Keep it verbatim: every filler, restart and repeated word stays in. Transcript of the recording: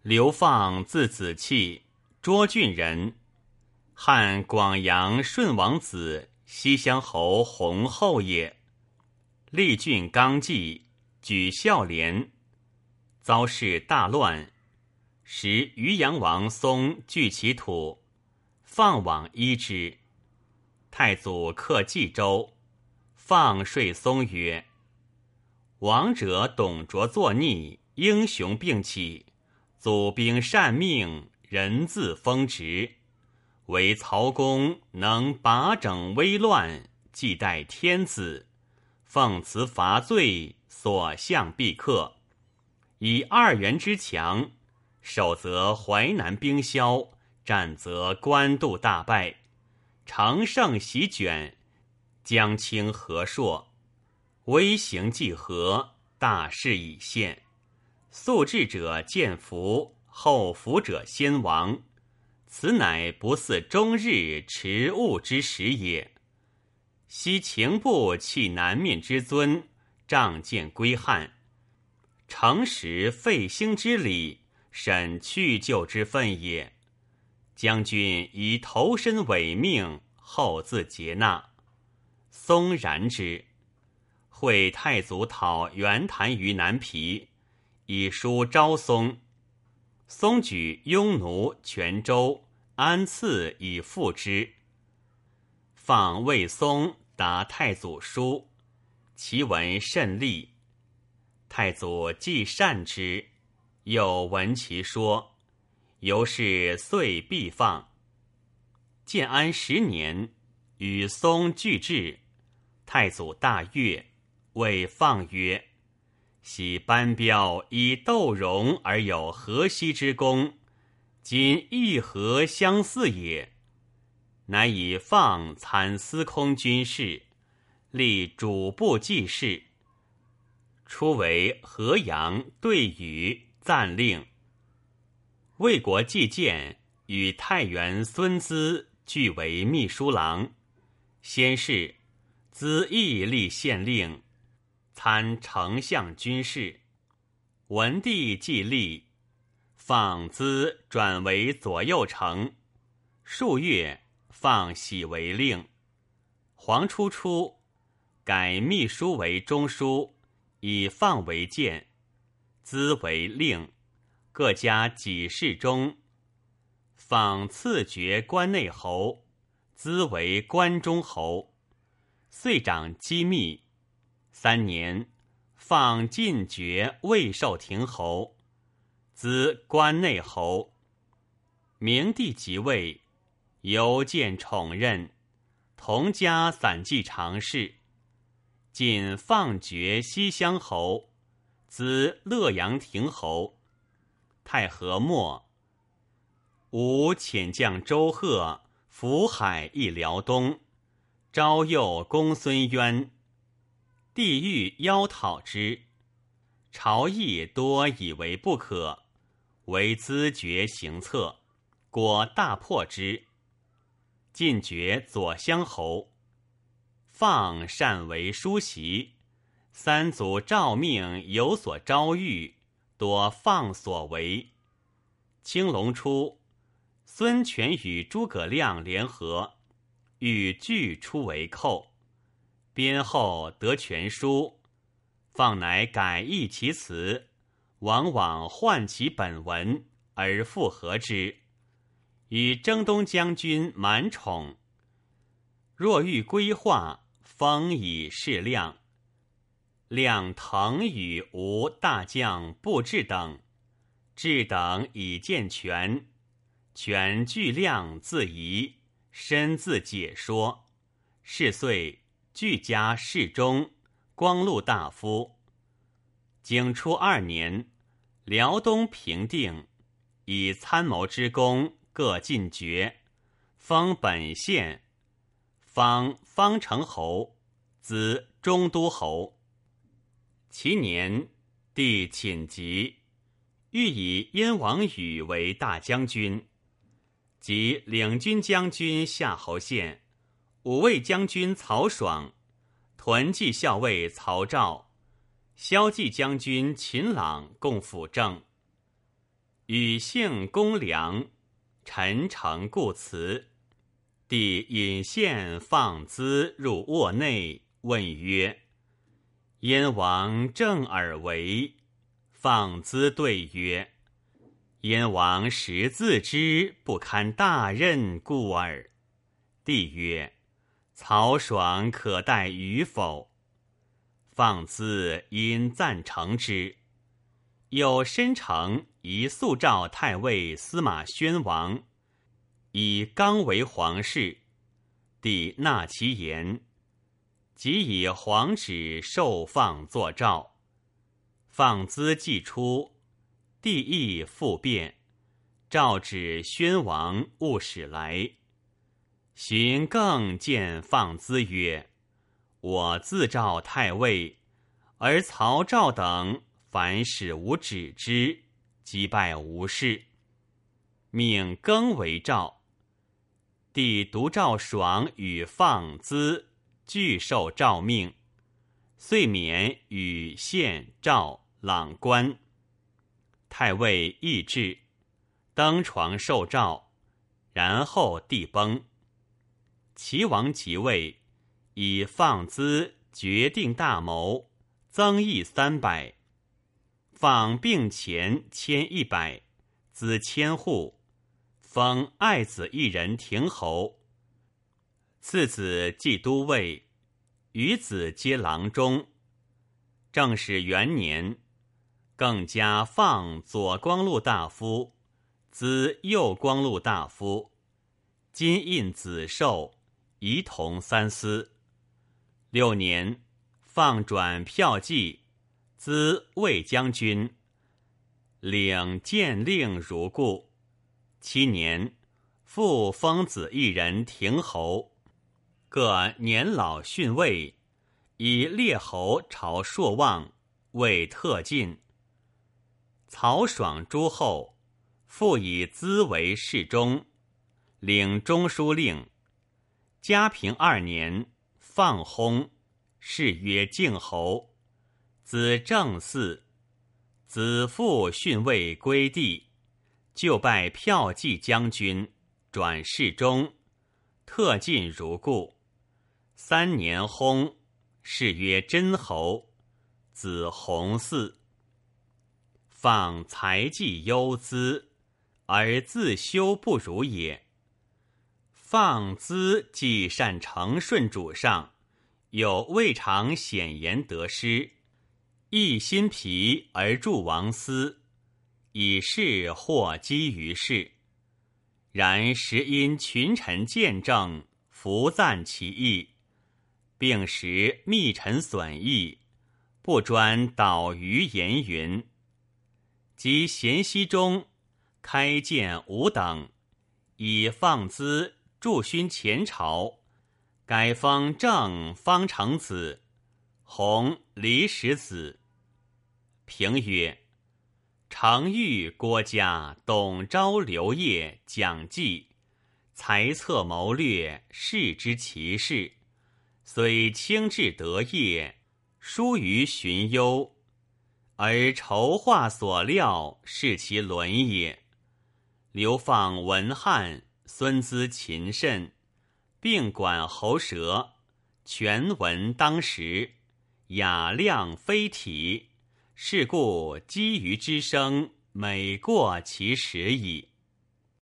刘放字子弃，涿郡人，汉广阳顺王子，西乡侯弘后也。历郡纲纪，举孝廉，遭事大乱，时渔阳王松据其土，放往依之。太祖克冀州，放说松曰：王者董卓作逆，英雄并起，祖兵善命，人自封职。唯曹公能把整危乱，既待天子，奉辞伐罪，所向必克。以二袁之强，守则淮南兵消，战则官渡大败，乘胜席卷，将倾河朔。威行既和，大势已现。速至者见服，后服者先亡。此乃不似终日持物之时也。昔秦部弃南面之尊，仗剑归汉，诚实废兴之礼，审去就之分也。将军以投身委命，后自接纳。松然之。会太祖讨袁谭于南皮，以书昭松。松举雍奴、泉州、安次以复之。放魏松答太祖书，其文甚利。太祖既善之，又闻其说，由是遂必放。建安十年，与松俱至，太祖大悦，谓放曰：昔班彪以斗戎而有河西之功，今亦何相似也？乃以放参司空军事，立主簿记事，初为河阳对羽暂令。魏国季建与太原孙资俱为秘书郎，先是资亦立县令，参丞相军事。文帝既立，放资转为左右丞，数月，放喜为令。黄初初，改秘书为中书，以放为监，资为令，各加给事中。放赐爵关内侯，资为关中侯，遂长机密。三年，放进爵未受亭侯，资关内侯。明帝即位，犹见宠任，同加散骑常侍。晋放爵西乡侯，资乐阳亭侯。太和末，吴遣将周贺抚海易辽东，招诱公孙渊。帝欲邀讨之，朝议多以为不可，唯资爵行策，果大破之。晋爵左乡侯。放善为书席，三族诏命有所招谕，多放所为。青龙初，孙权与诸葛亮联合，欲拒出为寇。编后得全书，放乃改易其词，往往换其本文，而复合之，与征东将军满宠。若欲归化，封以适量。亮腾与吴大将布置等，置等以见权，权据亮自疑，深自解说，是岁俱加侍中、光禄大夫。景初二年，辽东平定，以参谋之功各进爵，封本县，方方城侯，资中都侯。其年，帝寝疾，欲以燕王宇为大将军，即领军将军夏侯宪、五卫将军曹爽、屯骑校尉曹昭、骁骑将军秦朗共辅政。 与幸公良，陈诚故辞。帝引献放资入卧内，问曰：燕王正尔为？放资对曰：燕王实自知不堪大任故耳。帝曰：曹爽可待与否？放资因赞成之。有申城宜速召太尉司马宣王，以刚为皇室。帝纳其言，即以皇旨授放作诏。放资既出，帝亦复变，诏旨宣王勿使来。荀更见放资曰：我自召太尉，而曹赵等凡使无止之，击败无事，命更为诏。帝独赵爽与放资俱受诏命，遂免与献赵朗官。太尉议至，登床受诏，然后帝崩。齐王即位，以放资决定大谋，增邑三百，放病钱千一百，资千户，封爱子一人亭侯。次子继都尉，余子皆郎中。正始元年，更加放左光禄大夫，资右光禄大夫，金印子寿，仪同三司。六年，放转骠骑，资卫将军，领剑令如故。七年，复封子一人亭侯，各年老逊位，以列侯朝朔望，为特进。曹爽诸后，复以资为侍中，领中书令。嘉平二年，放薨，谥曰靖侯。子正嗣，子父逊位归地，就拜骠骑将军，转侍中，特进如故。三年薨，谥曰真侯。子弘嗣。放才技优资，而自修不如也。放资既善承顺主上，有未尝显言得失，一心疲而助王司，以事获积于世。然时因群臣见证，弗赞其意，并时密臣损益，不专导于言云。及咸熙中，开建五等，以放资驻勋前朝，改封正方成子，弘离石子。评曰：常遇郭嘉、董昭、刘烨、蒋济，才策谋略，视之其事，虽轻至德业，疏于荀攸，而筹划所料，是其伦也。流放文翰，孙资勤慎，并管喉舌，全文当时，雅量非体，是故积余之声，每过其时矣。